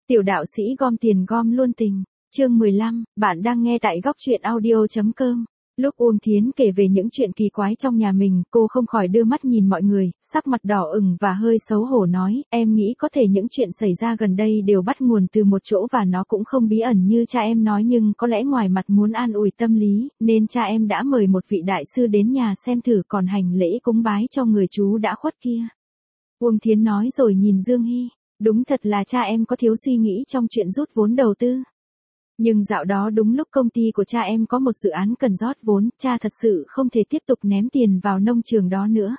Tiểu đạo sĩ gom tiền gom luôn tình. Chương 15, bạn đang nghe tại góc truyện audio.com. Lúc Uông Thiến kể về những chuyện kỳ quái trong nhà mình, cô không khỏi đưa mắt nhìn mọi người, sắc mặt đỏ ửng và hơi xấu hổ nói, em nghĩ có thể những chuyện xảy ra gần đây đều bắt nguồn từ một chỗ và nó cũng không bí ẩn như cha em nói, nhưng có lẽ ngoài mặt muốn an ủi tâm lý, nên cha em đã mời một vị đại sư đến nhà xem thử, còn hành lễ cúng bái cho người chú đã khuất kia. Uông Thiến nói rồi nhìn Dương Hy, đúng thật là cha em có thiếu suy nghĩ trong chuyện rút vốn đầu tư. Nhưng dạo đó đúng lúc công ty của cha em có một dự án cần rót vốn, cha thật sự không thể tiếp tục ném tiền vào nông trường đó nữa.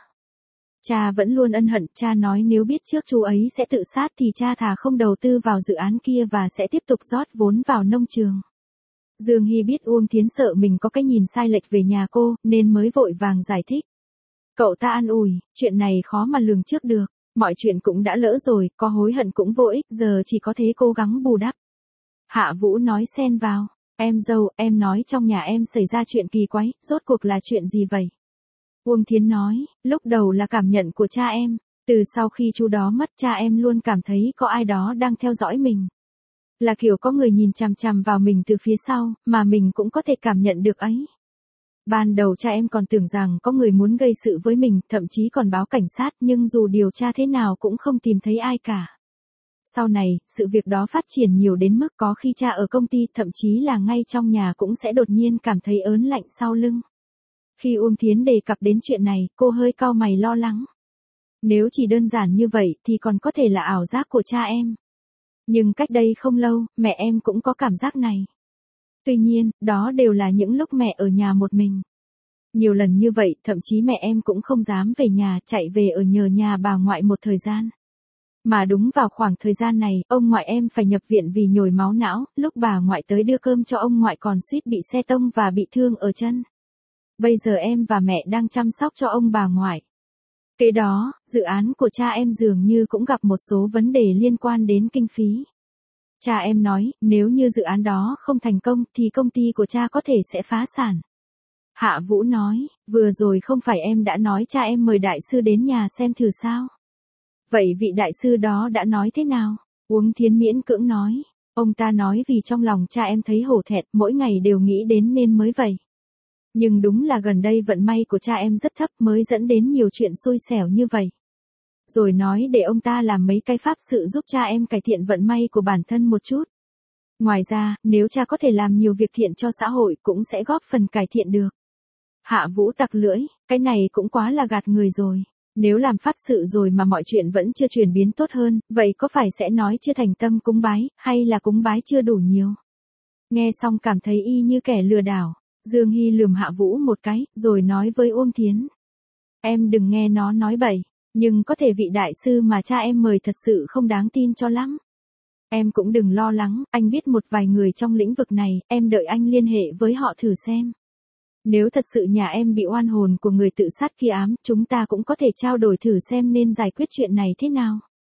Cha vẫn luôn ân hận, cha nói nếu biết trước chú ấy sẽ tự sát thì cha thà không đầu tư vào dự án kia và sẽ tiếp tục rót vốn vào nông trường. Dương Hy biết Uông Thiến sợ mình có cái nhìn sai lệch về nhà cô, nên mới vội vàng giải thích. Cậu ta an ủi, chuyện này khó mà lường trước được, mọi chuyện cũng đã lỡ rồi, có hối hận cũng vô ích, giờ chỉ có thế cố gắng bù đắp. Hạ Vũ nói xen vào, em dâu, em nói trong nhà em xảy ra chuyện kỳ quái, rốt cuộc là chuyện gì vậy? Uông Thiến nói, lúc đầu là cảm nhận của cha em, từ sau khi chú đó mất cha em luôn cảm thấy có ai đó đang theo dõi mình. Là kiểu có người nhìn chằm chằm vào mình từ phía sau, mà mình cũng có thể cảm nhận được ấy. Ban đầu cha em còn tưởng rằng có người muốn gây sự với mình, thậm chí còn báo cảnh sát, nhưng dù điều tra thế nào cũng không tìm thấy ai cả. Sau này, sự việc đó phát triển nhiều đến mức có khi cha ở công ty, thậm chí là ngay trong nhà cũng sẽ đột nhiên cảm thấy ớn lạnh sau lưng. Khi Uông Thiến đề cập đến chuyện này, cô hơi cau mày lo lắng. Nếu chỉ đơn giản như vậy thì còn có thể là ảo giác của cha em. Nhưng cách đây không lâu, mẹ em cũng có cảm giác này. Tuy nhiên, đó đều là những lúc mẹ ở nhà một mình. Nhiều lần như vậy, thậm chí mẹ em cũng không dám về nhà, chạy về ở nhờ nhà bà ngoại một thời gian. Mà đúng vào khoảng thời gian này, ông ngoại em phải nhập viện vì nhồi máu não, lúc bà ngoại tới đưa cơm cho ông ngoại còn suýt bị xe tông và bị thương ở chân. Bây giờ em và mẹ đang chăm sóc cho ông bà ngoại. Kế đó, dự án của cha em dường như cũng gặp một số vấn đề liên quan đến kinh phí. Cha em nói, nếu như dự án đó không thành công thì công ty của cha có thể sẽ phá sản. Hạ Vũ nói, vừa rồi không phải em đã nói cha em mời đại sư đến nhà xem thử sao? Vậy vị đại sư đó đã nói thế nào? Uông Thiến miễn cưỡng nói, ông ta nói vì trong lòng cha em thấy hổ thẹn, mỗi ngày đều nghĩ đến nên mới vậy. Nhưng đúng là gần đây vận may của cha em rất thấp mới dẫn đến nhiều chuyện xui xẻo như vậy. Rồi nói để ông ta làm mấy cái pháp sự giúp cha em cải thiện vận may của bản thân một chút. Ngoài ra, nếu cha có thể làm nhiều việc thiện cho xã hội cũng sẽ góp phần cải thiện được. Hạ Vũ tặc lưỡi, cái này cũng quá là gạt người rồi. Nếu làm pháp sự rồi mà mọi chuyện vẫn chưa chuyển biến tốt hơn, vậy có phải sẽ nói chưa thành tâm cúng bái, hay là cúng bái chưa đủ nhiều? Nghe xong cảm thấy y như kẻ lừa đảo. Dương Hy lườm Hạ Vũ một cái, rồi nói với Uông Thiến. Em đừng nghe nó nói bậy, nhưng có thể vị đại sư mà cha em mời thật sự không đáng tin cho lắm. Em cũng đừng lo lắng, anh biết một vài người trong lĩnh vực này, em đợi anh liên hệ với họ thử xem. Nếu thật sự nhà em bị oan hồn của người tự sát kia ám, chúng ta cũng có thể trao đổi thử xem nên giải quyết chuyện này thế nào.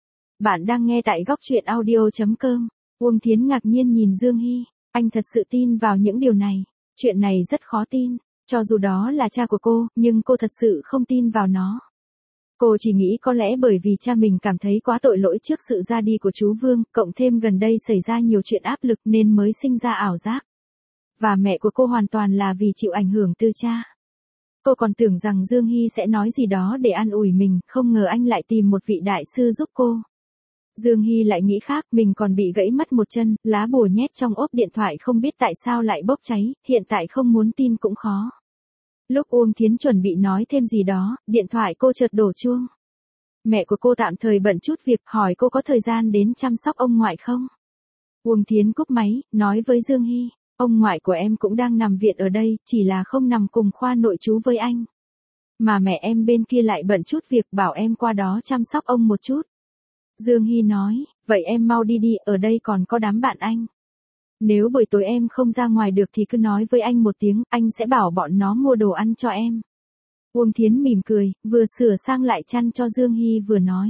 Bạn đang nghe tại góc truyện audio.com. Uông Thiến ngạc nhiên nhìn Dương Hy, anh thật sự tin vào những điều này. Chuyện này rất khó tin, cho dù đó là cha của cô, nhưng cô thật sự không tin vào nó. Cô chỉ nghĩ có lẽ bởi vì cha mình cảm thấy quá tội lỗi trước sự ra đi của chú Vương, cộng thêm gần đây xảy ra nhiều chuyện áp lực nên mới sinh ra ảo giác. Và mẹ của cô hoàn toàn là vì chịu ảnh hưởng từ cha. Cô còn tưởng rằng Dương Hy sẽ nói gì đó để an ủi mình, không ngờ anh lại tìm một vị đại sư giúp cô. Dương Hy lại nghĩ khác, mình còn bị gãy mất một chân, lá bùa nhét trong ốp điện thoại không biết tại sao lại bốc cháy, hiện tại không muốn tin cũng khó. Lúc Uông Thiến chuẩn bị nói thêm gì đó, điện thoại cô chợt đổ chuông. Mẹ của cô tạm thời bận chút việc, hỏi cô có thời gian đến chăm sóc ông ngoại không? Uông Thiến cúp máy, nói với Dương Hy, ông ngoại của em cũng đang nằm viện ở đây, chỉ là không nằm cùng khoa nội trú với anh. Mà mẹ em bên kia lại bận chút việc, bảo em qua đó chăm sóc ông một chút. Dương Hy nói, vậy em mau đi đi, ở đây còn có đám bạn anh. Nếu buổi tối em không ra ngoài được thì cứ nói với anh một tiếng, anh sẽ bảo bọn nó mua đồ ăn cho em. Uông Thiến mỉm cười, vừa sửa sang lại chăn cho Dương Hy vừa nói.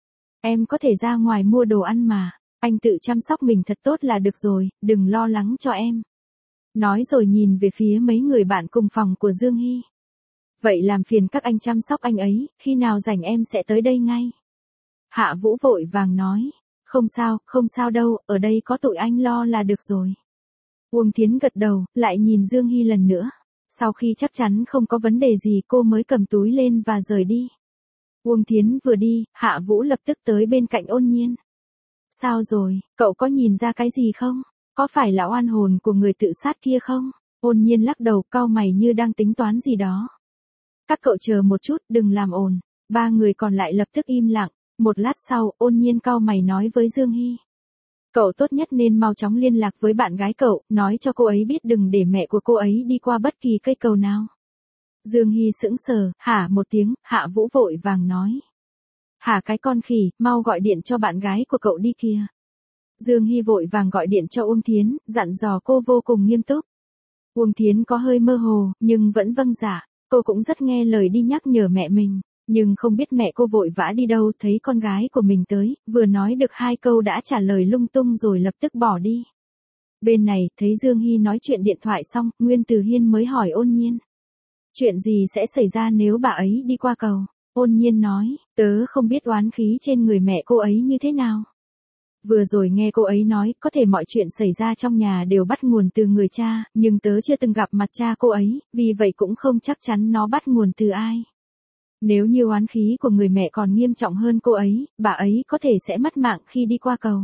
Em có thể ra ngoài mua đồ ăn mà, anh tự chăm sóc mình thật tốt là được rồi, đừng lo lắng cho em. Nói rồi nhìn về phía mấy người bạn cùng phòng của Dương Hy. Vậy làm phiền các anh chăm sóc anh ấy, khi nào rảnh em sẽ tới đây ngay. Hạ Vũ vội vàng nói, Không sao đâu, ở đây có tụi anh lo là được rồi. Uông Thiến gật đầu, lại nhìn Dương Hy lần nữa. Sau khi chắc chắn không có vấn đề gì cô mới cầm túi lên và rời đi. Uông Thiến vừa đi, Hạ Vũ lập tức tới bên cạnh Ôn Nhiên. Sao rồi, cậu có nhìn ra cái gì không? Có phải là oan hồn của người tự sát kia không? Ôn Nhiên lắc đầu, cau mày như đang tính toán gì đó. Các cậu chờ một chút, đừng làm ồn. Ba người còn lại lập tức im lặng. Một lát sau, Ôn Nhiên cau mày nói với Dương Hy. Cậu tốt nhất nên mau chóng liên lạc với bạn gái cậu, nói cho cô ấy biết đừng để mẹ của cô ấy đi qua bất kỳ cây cầu nào. Dương Hy sững sờ, hả một tiếng, Hạ Vũ vội vàng nói. Hả cái con khỉ, mau gọi điện cho bạn gái của cậu đi kìa. Dương Hy vội vàng gọi điện cho Uông Thiến, dặn dò cô vô cùng nghiêm túc. Uông Thiến có hơi mơ hồ, nhưng vẫn vâng dạ, cô cũng rất nghe lời đi nhắc nhở mẹ mình. Nhưng không biết mẹ cô vội vã đi đâu, thấy con gái của mình tới, vừa nói được 2 câu đã trả lời lung tung rồi lập tức bỏ đi. Bên này, thấy Dương Hy nói chuyện điện thoại xong, Nguyên Từ Hiên mới hỏi Ôn Nhiên. Chuyện gì sẽ xảy ra nếu bà ấy đi qua cầu? Ôn Nhiên nói, tớ không biết oán khí trên người mẹ cô ấy như thế nào. Vừa rồi nghe cô ấy nói, có thể mọi chuyện xảy ra trong nhà đều bắt nguồn từ người cha, nhưng tớ chưa từng gặp mặt cha cô ấy, vì vậy cũng không chắc chắn nó bắt nguồn từ ai. Nếu như oán khí của người mẹ còn nghiêm trọng hơn cô ấy, bà ấy có thể sẽ mất mạng khi đi qua cầu.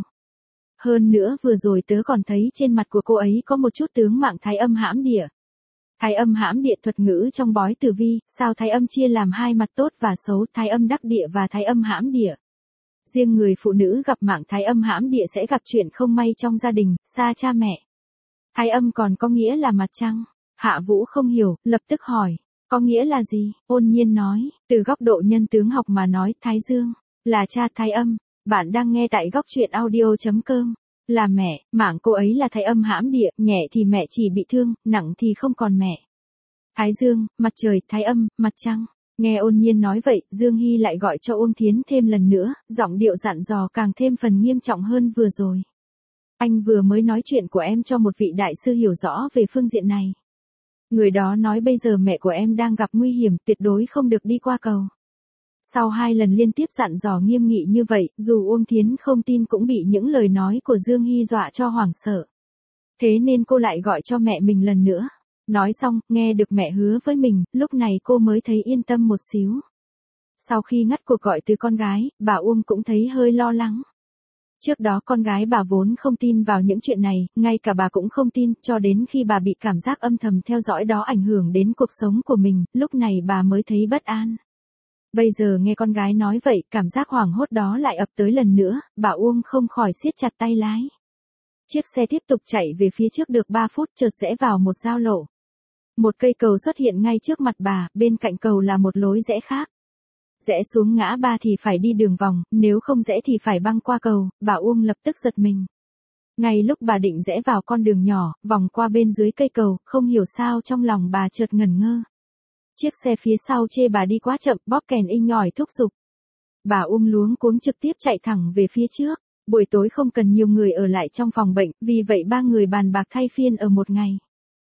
Hơn nữa vừa rồi tớ còn thấy trên mặt của cô ấy có một chút tướng mạo thái âm hãm địa. Thái âm hãm địa thuật ngữ trong bói tử vi, sao thái âm chia làm 2 mặt tốt và xấu, thái âm đắc địa và thái âm hãm địa. Riêng người phụ nữ gặp mạng thái âm hãm địa sẽ gặp chuyện không may trong gia đình, xa cha mẹ. Thái âm còn có nghĩa là mặt trăng. Hạ Vũ không hiểu, lập tức hỏi. Có nghĩa là gì? Ôn Nhiên nói, từ góc độ nhân tướng học mà nói, Thái Dương là cha thái âm. Bạn đang nghe tại góc truyện audio.com. Là mẹ, mạng cô ấy là thái âm hãm địa, nhẹ thì mẹ chỉ bị thương, nặng thì không còn mẹ. Thái Dương, mặt trời, thái âm, mặt trăng. Nghe Ôn Nhiên nói vậy, Dương Hy lại gọi cho Uông Thiến thêm lần nữa, giọng điệu dặn dò càng thêm phần nghiêm trọng hơn vừa rồi. Anh vừa mới nói chuyện của em cho một vị đại sư hiểu rõ về phương diện này. Người đó nói bây giờ mẹ của em đang gặp nguy hiểm, tuyệt đối không được đi qua cầu. Sau 2 lần liên tiếp dặn dò nghiêm nghị như vậy, dù Uông Thiến không tin cũng bị những lời nói của Dương Hy dọa cho hoảng sợ. Thế nên cô lại gọi cho mẹ mình lần nữa. Nói xong, nghe được mẹ hứa với mình, lúc này cô mới thấy yên tâm một xíu. Sau khi ngắt cuộc gọi từ con gái, bà Uông cũng thấy hơi lo lắng. Trước đó con gái bà vốn không tin vào những chuyện này, ngay cả bà cũng không tin, cho đến khi bà bị cảm giác âm thầm theo dõi đó ảnh hưởng đến cuộc sống của mình, lúc này bà mới thấy bất an. Bây giờ nghe con gái nói vậy, cảm giác hoảng hốt đó lại ập tới lần nữa, bà Uông không khỏi siết chặt tay lái. Chiếc xe tiếp tục chạy về phía trước được 3 phút chợt rẽ vào một giao lộ. Một cây cầu xuất hiện ngay trước mặt bà, bên cạnh cầu là một lối rẽ khác. Rẽ xuống ngã ba thì phải đi đường vòng, nếu không rẽ thì phải băng qua cầu, bà Uông lập tức giật mình. Ngay lúc bà định rẽ vào con đường nhỏ, vòng qua bên dưới cây cầu, không hiểu sao trong lòng bà chợt ngẩn ngơ. Chiếc xe phía sau chê bà đi quá chậm, bóp kèn inh ỏi thúc giục. Bà Uông luống cuống trực tiếp chạy thẳng về phía trước. Buổi tối không cần nhiều người ở lại trong phòng bệnh, vì vậy 3 người bàn bạc thay phiên ở một ngày.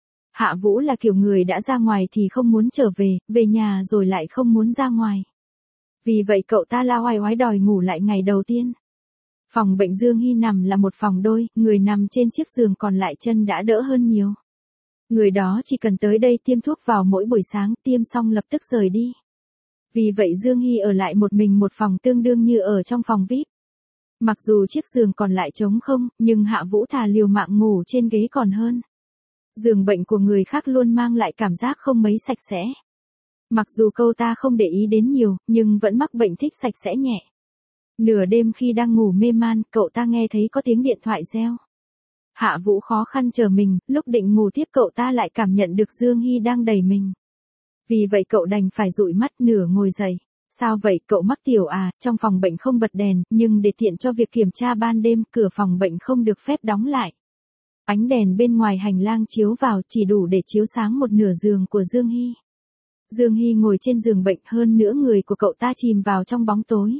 Hạ Vũ là kiểu người đã ra ngoài thì không muốn trở về, về nhà rồi lại không muốn ra ngoài. Vì vậy cậu ta la oai oái đòi ngủ lại ngày đầu tiên. Phòng bệnh Dương Hy nằm là một phòng đôi, người nằm trên chiếc giường còn lại chân đã đỡ hơn nhiều. Người đó chỉ cần tới đây tiêm thuốc vào mỗi buổi sáng, tiêm xong lập tức rời đi. Vì vậy Dương Hy ở lại một mình một phòng tương đương như ở trong phòng VIP. Mặc dù chiếc giường còn lại trống không, nhưng Hạ Vũ thà liều mạng ngủ trên ghế còn hơn. Giường bệnh của người khác luôn mang lại cảm giác không mấy sạch sẽ. Mặc dù cô ta không để ý đến nhiều, nhưng vẫn mắc bệnh thích sạch sẽ nhẹ. Nửa đêm khi đang ngủ mê man, cậu ta nghe thấy có tiếng điện thoại reo. Hạ Vũ khó khăn chờ mình, lúc định ngủ tiếp cậu ta lại cảm nhận được Dương Hy đang đẩy mình. Vì vậy cậu đành phải dụi mắt nửa ngồi dậy. Sao vậy cậu mắc tiểu à, trong phòng bệnh không bật đèn, nhưng để tiện cho việc kiểm tra ban đêm, cửa phòng bệnh không được phép đóng lại. Ánh đèn bên ngoài hành lang chiếu vào chỉ đủ để chiếu sáng một nửa giường của Dương Hy. Dương Hy ngồi trên giường bệnh, hơn nữa người của cậu ta chìm vào trong bóng tối.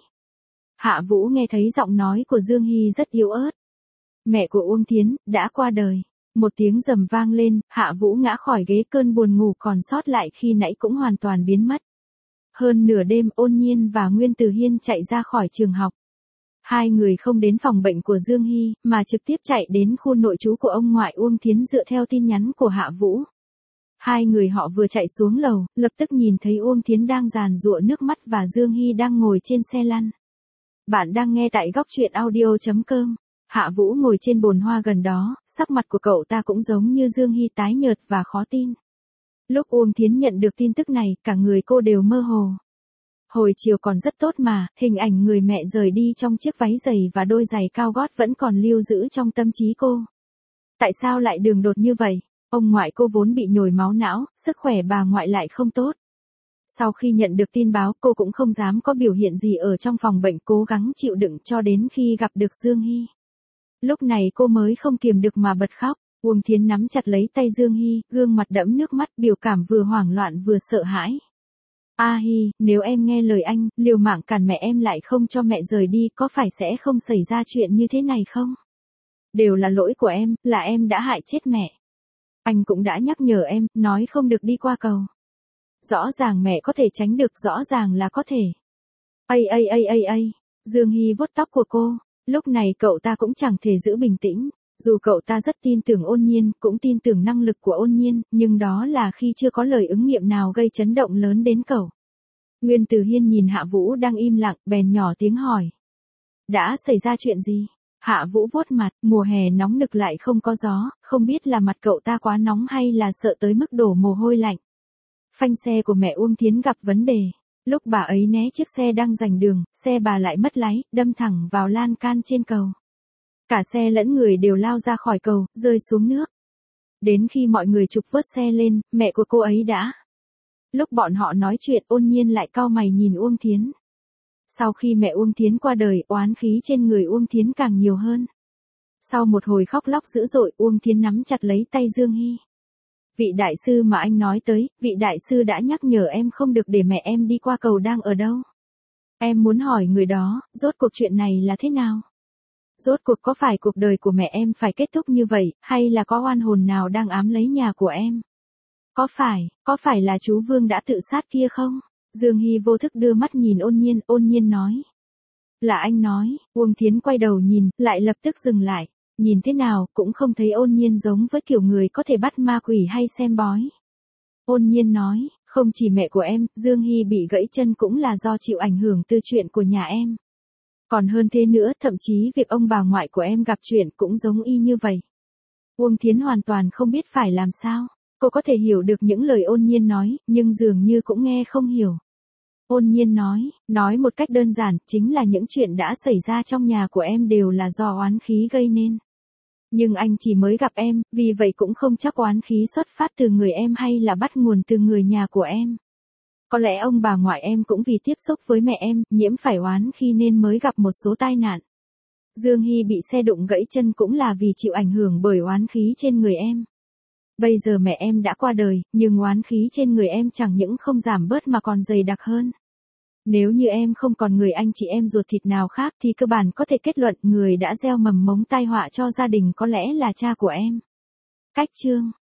Hạ Vũ nghe thấy giọng nói của Dương Hy rất yếu ớt. Mẹ của Uông Thiến đã qua đời. Một tiếng rầm vang lên, Hạ Vũ ngã khỏi ghế, cơn buồn ngủ còn sót lại khi nãy cũng hoàn toàn biến mất. Hơn nửa đêm Ôn Nhiên và Nguyên Từ Hiên chạy ra khỏi trường học. Hai người không đến phòng bệnh của Dương Hy, mà trực tiếp chạy đến khu nội trú của ông ngoại Uông Thiến dựa theo tin nhắn của Hạ Vũ. Hai người họ vừa chạy xuống lầu, lập tức nhìn thấy Uông Thiến đang giàn giụa nước mắt và Dương Hy đang ngồi trên xe lăn. Bạn đang nghe tại góc truyện audio.com. Hạ Vũ ngồi trên bồn hoa gần đó, sắc mặt của cậu ta cũng giống như Dương Hy, tái nhợt và khó tin. Lúc Uông Thiến nhận được tin tức này, cả người cô đều mơ hồ. Hồi chiều còn rất tốt mà, hình ảnh người mẹ rời đi trong chiếc váy giày và đôi giày cao gót vẫn còn lưu giữ trong tâm trí cô. Tại sao lại đường đột như vậy? Ông ngoại cô vốn bị nhồi máu não, sức khỏe bà ngoại lại không tốt. Sau khi nhận được tin báo, cô cũng không dám có biểu hiện gì ở trong phòng bệnh, cố gắng chịu đựng cho đến khi gặp được Dương Hy. Lúc này cô mới không kiềm được mà bật khóc. Uông Thiến nắm chặt lấy tay Dương Hy, gương mặt đẫm nước mắt, biểu cảm vừa hoảng loạn vừa sợ hãi. A Hy, nếu em nghe lời anh, liều mạng cản mẹ em lại không cho mẹ rời đi, có phải sẽ không xảy ra chuyện như thế này không? Đều là lỗi của em, là em đã hại chết mẹ. Anh cũng đã nhắc nhở em, nói không được đi qua cầu. Rõ ràng mẹ có thể tránh được, rõ ràng là có thể. Dương Hy vuốt tóc của cô, lúc này cậu ta cũng chẳng thể giữ bình tĩnh. Dù cậu ta rất tin tưởng Ôn Nhiên, cũng tin tưởng năng lực của Ôn Nhiên, nhưng đó là khi chưa có lời ứng nghiệm nào gây chấn động lớn đến cậu. Nguyên Từ Hiên nhìn Hạ Vũ đang im lặng, bèn nhỏ tiếng hỏi. Đã xảy ra chuyện gì? Hạ Vũ vuốt mặt, mùa hè nóng nực lại không có gió, không biết là mặt cậu ta quá nóng hay là sợ tới mức đổ mồ hôi lạnh. Phanh xe của mẹ Uông Thiến gặp vấn đề. Lúc bà ấy né chiếc xe đang giành đường, xe bà lại mất lái, đâm thẳng vào lan can trên cầu. Cả xe lẫn người đều lao ra khỏi cầu, rơi xuống nước. Đến khi mọi người trục vớt xe lên, mẹ của cô ấy đã. Lúc bọn họ nói chuyện, Ôn Nhiên lại cau mày nhìn Uông Thiến. Sau khi mẹ Uông Thiến qua đời, oán khí trên người Uông Thiến càng nhiều hơn. Sau một hồi khóc lóc dữ dội, Uông Thiến nắm chặt lấy tay Dương Hy. Vị đại sư mà anh nói tới, vị đại sư đã nhắc nhở em không được để mẹ em đi qua cầu đang ở đâu. Em muốn hỏi người đó, rốt cuộc chuyện này là thế nào? Rốt cuộc có phải cuộc đời của mẹ em phải kết thúc như vậy, hay là có oan hồn nào đang ám lấy nhà của em? Có phải là chú Vương đã tự sát kia không? Dương Hy vô thức đưa mắt nhìn Ôn Nhiên nói. Là anh nói, Uông Thiến quay đầu nhìn, lại lập tức dừng lại. Nhìn thế nào, cũng không thấy Ôn Nhiên giống với kiểu người có thể bắt ma quỷ hay xem bói. Ôn Nhiên nói, không chỉ mẹ của em, Dương Hy bị gãy chân cũng là do chịu ảnh hưởng từ chuyện của nhà em. Còn hơn thế nữa, thậm chí việc ông bà ngoại của em gặp chuyện cũng giống y như vậy. Uông Thiến hoàn toàn không biết phải làm sao. Cô có thể hiểu được những lời Ôn Nhiên nói, nhưng dường như cũng nghe không hiểu. Ôn Nhiên nói một cách đơn giản, chính là những chuyện đã xảy ra trong nhà của em đều là do oán khí gây nên. Nhưng anh chỉ mới gặp em, vì vậy cũng không chắc oán khí xuất phát từ người em hay là bắt nguồn từ người nhà của em. Có lẽ ông bà ngoại em cũng vì tiếp xúc với mẹ em, nhiễm phải oán khi nên mới gặp một số tai nạn. Dương Hy bị xe đụng gãy chân cũng là vì chịu ảnh hưởng bởi oán khí trên người em. Bây giờ mẹ em đã qua đời, nhưng oán khí trên người em chẳng những không giảm bớt mà còn dày đặc hơn. Nếu như em không còn người anh chị em ruột thịt nào khác thì cơ bản có thể kết luận người đã gieo mầm mống tai họa cho gia đình có lẽ là cha của em. Cách chương